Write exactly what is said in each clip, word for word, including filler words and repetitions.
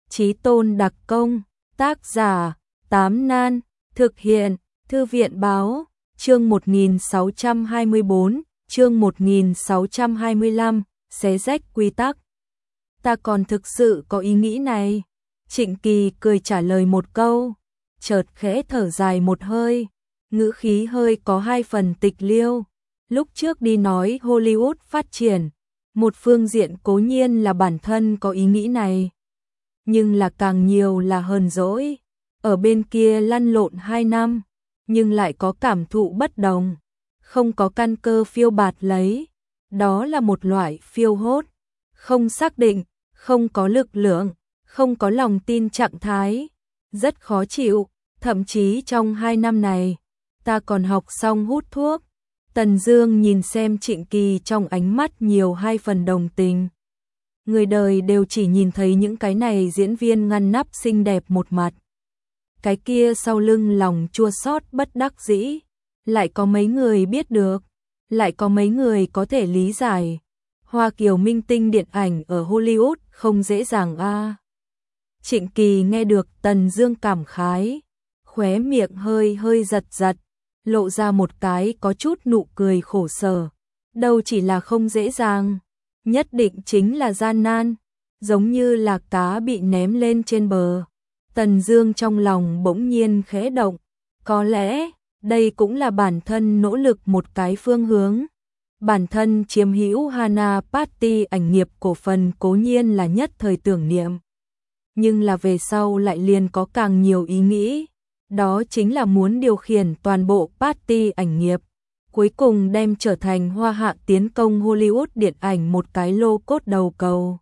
Chí Tôn đặc công, tác giả, Tám Nan, thực hiện, Thư viện báo, chương một nghìn sáu trăm hai mươi bốn, chương một nghìn sáu trăm hai mươi lăm, xé rách quy tắc. Ta còn thực sự có ý nghĩ này. Trịnh Kỳ cười trả lời một câu, chợt khẽ thở dài một hơi, ngữ khí hơi có hai phần tịch liêu. Lúc trước đi nói Hollywood phát triển, một phương diện cố nhiên là bản thân có ý nghĩ này, nhưng là càng nhiều là hờn dỗi. Ở bên kia lăn lộn hai năm, nhưng lại có cảm thụ bất đồng, không có căn cơ phiêu bạt lấy. Đó là một loại phiêu hốt, không xác định, không có lực lượng, không có lòng tin trạng thái, rất khó chịu. Thậm chí trong hai năm này, ta còn học xong hút thuốc. Tần Dương nhìn xem Trịnh Kỳ trong ánh mắt nhiều hai phần đồng tình. Người đời đều chỉ nhìn thấy những cái này diễn viên ngăn nắp xinh đẹp một mặt. Cái kia sau lưng lòng chua xót bất đắc dĩ, lại có mấy người biết được, lại có mấy người có thể lý giải. Hoa kiều minh tinh điện ảnh ở Hollywood không dễ dàng a. À. Trịnh Kỳ nghe được Tần Dương cảm khái, khóe miệng hơi hơi giật giật, lộ ra một cái có chút nụ cười khổ sở. Đâu chỉ là không dễ dàng, nhất định chính là gian nan, giống như là cá bị ném lên trên bờ. Tần Dương trong lòng bỗng nhiên khẽ động, có lẽ đây cũng là bản thân nỗ lực một cái phương hướng. Bản thân chiếm hữu Hana Party ảnh nghiệp cổ phần cố nhiên là nhất thời tưởng niệm, nhưng là về sau lại liền có càng nhiều ý nghĩ, đó chính là muốn điều khiển toàn bộ Party ảnh nghiệp, cuối cùng đem trở thành Hoa Hạ tiến công Hollywood điện ảnh một cái lô cốt đầu cầu.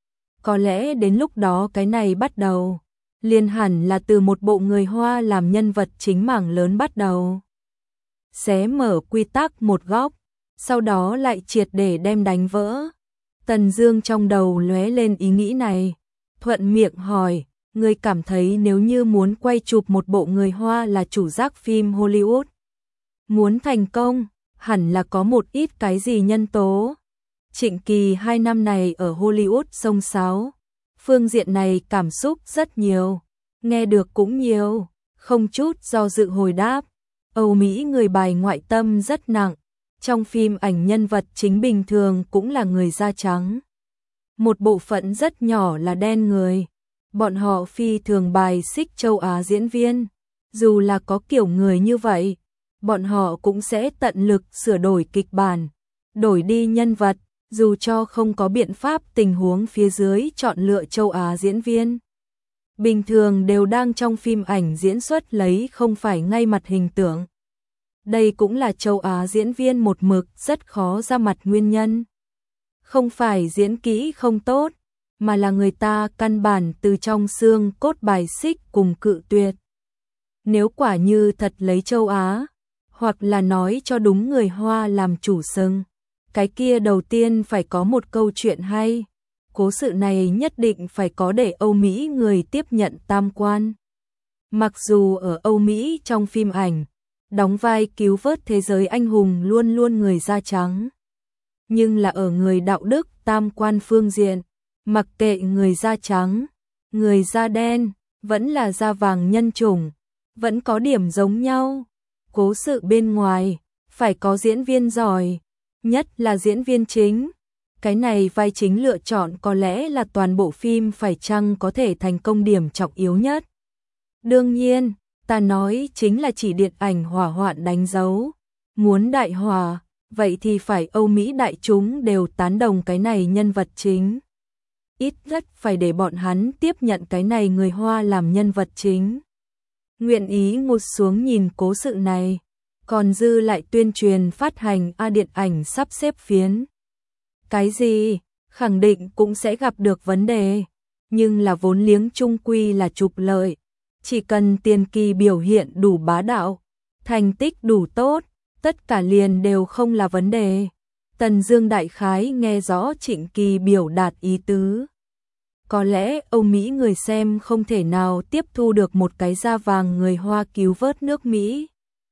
Có lẽ đến lúc đó cái này bắt đầu, liền hẳn là từ một bộ người Hoa làm nhân vật chính mảng lớn bắt đầu. Xé mở quy tắc một góc, sau đó lại triệt để đem đánh vỡ. Tần Dương trong đầu lóe lên ý nghĩ này, thuận miệng hỏi, ngươi cảm thấy nếu như muốn quay chụp một bộ người Hoa là chủ giác phim Hollywood, muốn thành công, hẳn là có một ít cái gì nhân tố? Trịnh Kỳ hai năm này ở Hollywood xông xáo, phương diện này cảm xúc rất nhiều, nghe được cũng nhiều, không chút do dự hồi đáp. Âu Mỹ người bài ngoại tâm rất nặng, trong phim ảnh nhân vật chính bình thường cũng là người da trắng. Một bộ phận rất nhỏ là đen người, bọn họ phi thường bài xích châu Á diễn viên, dù là có kiểu người như vậy, bọn họ cũng sẽ tận lực sửa đổi kịch bản, đổi đi nhân vật, dù cho không có biện pháp tình huống phía dưới chọn lựa châu Á diễn viên. Bình thường đều đang trong phim ảnh diễn xuất lấy không phải ngay mặt hình tượng. Đây cũng là châu Á diễn viên một mực rất khó ra mặt nguyên nhân. Không phải diễn kỹ không tốt, mà là người ta căn bản từ trong xương cốt bài xích cùng cự tuyệt. Nếu quả như thật lấy châu Á, hoặc là nói cho đúng người Hoa làm chủ sừng, cái kia đầu tiên phải có một câu chuyện hay. Cố sự này nhất định phải có để Âu Mỹ người tiếp nhận tam quan. Mặc dù ở Âu Mỹ trong phim ảnh, đóng vai cứu vớt thế giới anh hùng luôn luôn người da trắng, nhưng là ở người đạo đức tam quan phương diện, mặc kệ người da trắng, người da đen, vẫn là da vàng nhân chủng, vẫn có điểm giống nhau. Cố sự bên ngoài, phải có diễn viên giỏi, nhất là diễn viên chính. Cái này vai chính lựa chọn có lẽ là toàn bộ phim phải chăng có thể thành công điểm trọng yếu nhất. Đương nhiên, ta nói chính là chỉ điện ảnh hỏa hoạn đánh dấu. Muốn đại hòa, vậy thì phải Âu Mỹ đại chúng đều tán đồng cái này nhân vật chính. Ít nhất phải để bọn hắn tiếp nhận cái này người Hoa làm nhân vật chính. Nguyện ý ngụt xuống nhìn cố sự này, còn dư lại tuyên truyền phát hành a điện ảnh sắp xếp phiến. Cái gì, khẳng định cũng sẽ gặp được vấn đề, nhưng là vốn liếng chung quy là trục lợi. Chỉ cần Tiền Kỳ biểu hiện đủ bá đạo, thành tích đủ tốt, tất cả liền đều không là vấn đề. Tần Dương đại khái nghe rõ Trịnh Kỳ biểu đạt ý tứ. Có lẽ Âu Mỹ người xem không thể nào tiếp thu được một cái da vàng người Hoa cứu vớt nước Mỹ,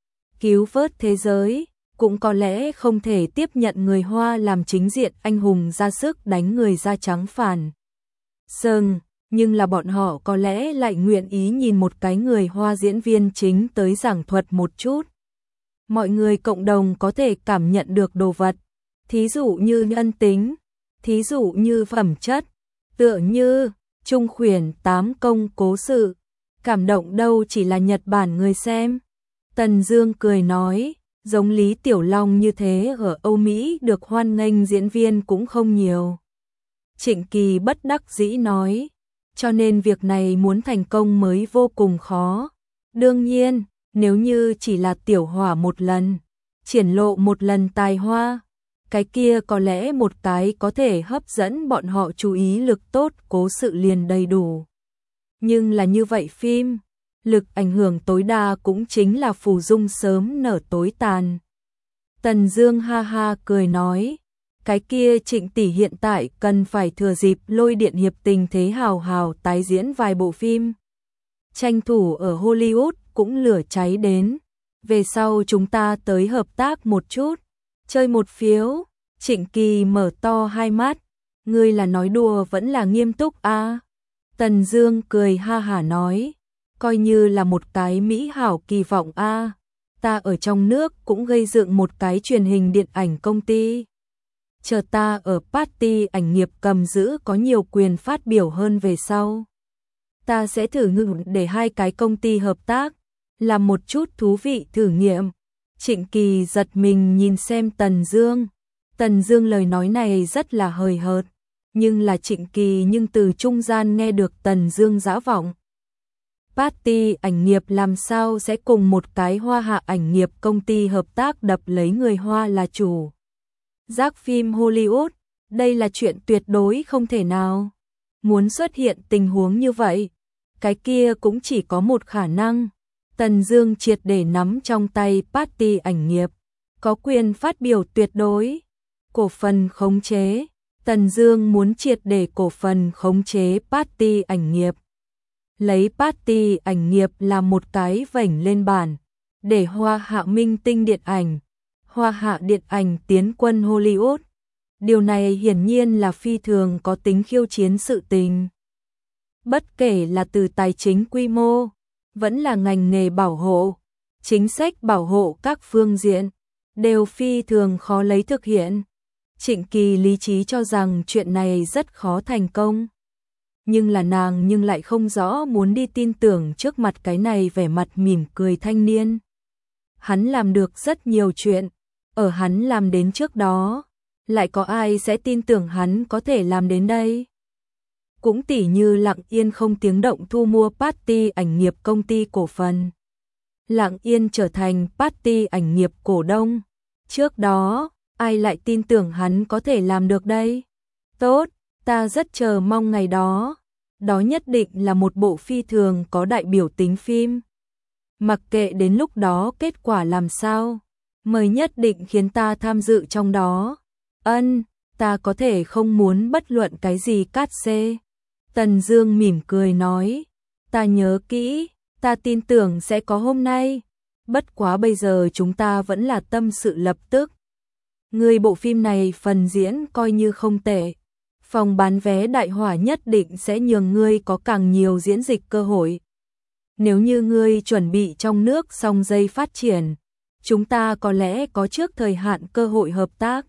cứu vớt thế giới, cũng có lẽ không thể tiếp nhận người Hoa làm chính diện anh hùng ra sức đánh người da trắng phản. Sừng, nhưng là bọn họ có lẽ lại nguyện ý nhìn một cái người Hoa diễn viên chính tới giảng thuật một chút. Mọi người cộng đồng có thể cảm nhận được đồ vật, thí dụ như nhân tính, thí dụ như phẩm chất, tựa như Trung Khuyển tám công cố sự, cảm động đâu chỉ là Nhật Bản người xem. Tần Dương cười nói, giống Lý Tiểu Long như thế ở Âu Mỹ được hoan nghênh diễn viên cũng không nhiều. Trịnh Kỳ bất đắc dĩ nói, cho nên việc này muốn thành công mới vô cùng khó. Đương nhiên, nếu như chỉ là tiểu hỏa một lần, triển lộ một lần tài hoa, cái kia có lẽ một cái có thể hấp dẫn bọn họ chú ý lực tốt cố sự liền đầy đủ. Nhưng là như vậy phim, lực ảnh hưởng tối đa cũng chính là phù dung sớm nở tối tàn. Tần Dương ha ha cười nói, cái kia Trịnh tỷ hiện tại cần phải thừa dịp Lôi Điện hiệp tình thế hào hào tái diễn vài bộ phim. Tranh thủ ở Hollywood cũng lửa cháy đến, về sau chúng ta tới hợp tác một chút, chơi một phiếu. Trịnh Kỳ mở to hai mắt, ngươi là nói đùa vẫn là nghiêm túc a? À? Tần Dương cười ha hả nói, coi như là một cái mỹ hảo kỳ vọng a, à. Ta ở trong nước cũng gây dựng một cái truyền hình điện ảnh công ty. Chờ ta ở party ảnh nghiệp cầm giữ có nhiều quyền phát biểu hơn về sau. Ta sẽ thử ngừng để hai cái công ty hợp tác, làm một chút thú vị thử nghiệm. Trịnh Kỳ giật mình nhìn xem Tần Dương. Tần Dương lời nói này rất là hời hợt, nhưng là Trịnh Kỳ nhưng từ trung gian nghe được Tần Dương giã vọng. Party ảnh nghiệp làm sao sẽ cùng một cái Hoa hạ ảnh nghiệp công ty hợp tác đập lấy người Hoa là chủ giác phim Hollywood, đây là chuyện tuyệt đối không thể nào. Muốn xuất hiện tình huống như vậy, cái kia cũng chỉ có một khả năng. Tần Dương triệt để nắm trong tay party ảnh nghiệp, có quyền phát biểu tuyệt đối, cổ phần khống chế. Tần Dương muốn triệt để cổ phần khống chế party ảnh nghiệp, lấy party ảnh nghiệp làm một cái vảnh lên bàn, để Hoa hạ minh tinh điện ảnh, Hoa hạ điện ảnh tiến quân Hollywood. Điều này hiển nhiên là phi thường có tính khiêu chiến sự tình. Bất kể là từ tài chính quy mô, vẫn là ngành nghề bảo hộ, chính sách bảo hộ các phương diện, đều phi thường khó lấy thực hiện. Trịnh Kỳ lý trí cho rằng chuyện này rất khó thành công. Nhưng là nàng nhưng lại không rõ muốn đi tin tưởng trước mặt cái này vẻ mặt mỉm cười thanh niên. Hắn làm được rất nhiều chuyện, ở hắn làm đến trước đó, lại có ai sẽ tin tưởng hắn có thể làm đến đây? Cũng tỉ như lặng yên không tiếng động thu mua party ảnh nghiệp công ty cổ phần. Lặng yên trở thành party ảnh nghiệp cổ đông. Trước đó, ai lại tin tưởng hắn có thể làm được đây? Tốt, ta rất chờ mong ngày đó. Đó nhất định là một bộ phi thường có đại biểu tính phim. Mặc kệ đến lúc đó kết quả làm sao, mời nhất định khiến ta tham dự trong đó. Ân, ta có thể không muốn bất luận cái gì cát xê. Tần Dương mỉm cười nói, ta nhớ kỹ, ta tin tưởng sẽ có hôm nay. Bất quá bây giờ chúng ta vẫn là tâm sự lập tức. Người bộ phim này phần diễn coi như không tệ. Phòng bán vé đại hỏa nhất định sẽ nhường ngươi có càng nhiều diễn dịch cơ hội. Nếu như ngươi chuẩn bị trong nước song dây phát triển, chúng ta có lẽ có trước thời hạn cơ hội hợp tác.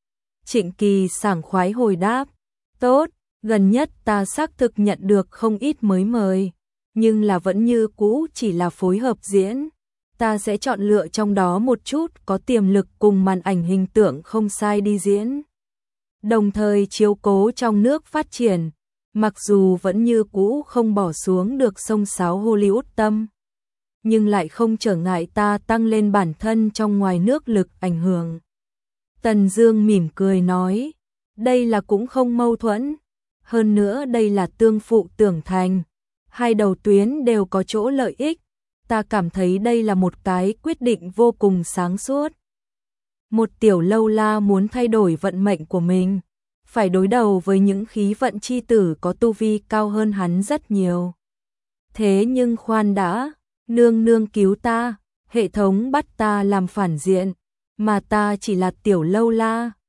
Trịnh Kỳ sảng khoái hồi đáp, tốt, gần nhất ta xác thực nhận được không ít mới mời, nhưng là vẫn như cũ chỉ là phối hợp diễn. Ta sẽ chọn lựa trong đó một chút có tiềm lực cùng màn ảnh hình tượng không sai đi diễn. Đồng thời chiếu cố trong nước phát triển, mặc dù vẫn như cũ không bỏ xuống được sông sáo Hollywood tâm, nhưng lại không trở ngại ta tăng lên bản thân trong ngoài nước lực ảnh hưởng. Tần Dương mỉm cười nói, đây là cũng không mâu thuẫn, hơn nữa đây là tương phụ tưởng thành, hai đầu tuyến đều có chỗ lợi ích, ta cảm thấy đây là một cái quyết định vô cùng sáng suốt. Một tiểu lâu la muốn thay đổi vận mệnh của mình, phải đối đầu với những khí vận chi tử có tu vi cao hơn hắn rất nhiều. Thế nhưng khoan đã, nương nương cứu ta, hệ thống bắt ta làm phản diện, mà ta chỉ là tiểu lâu la,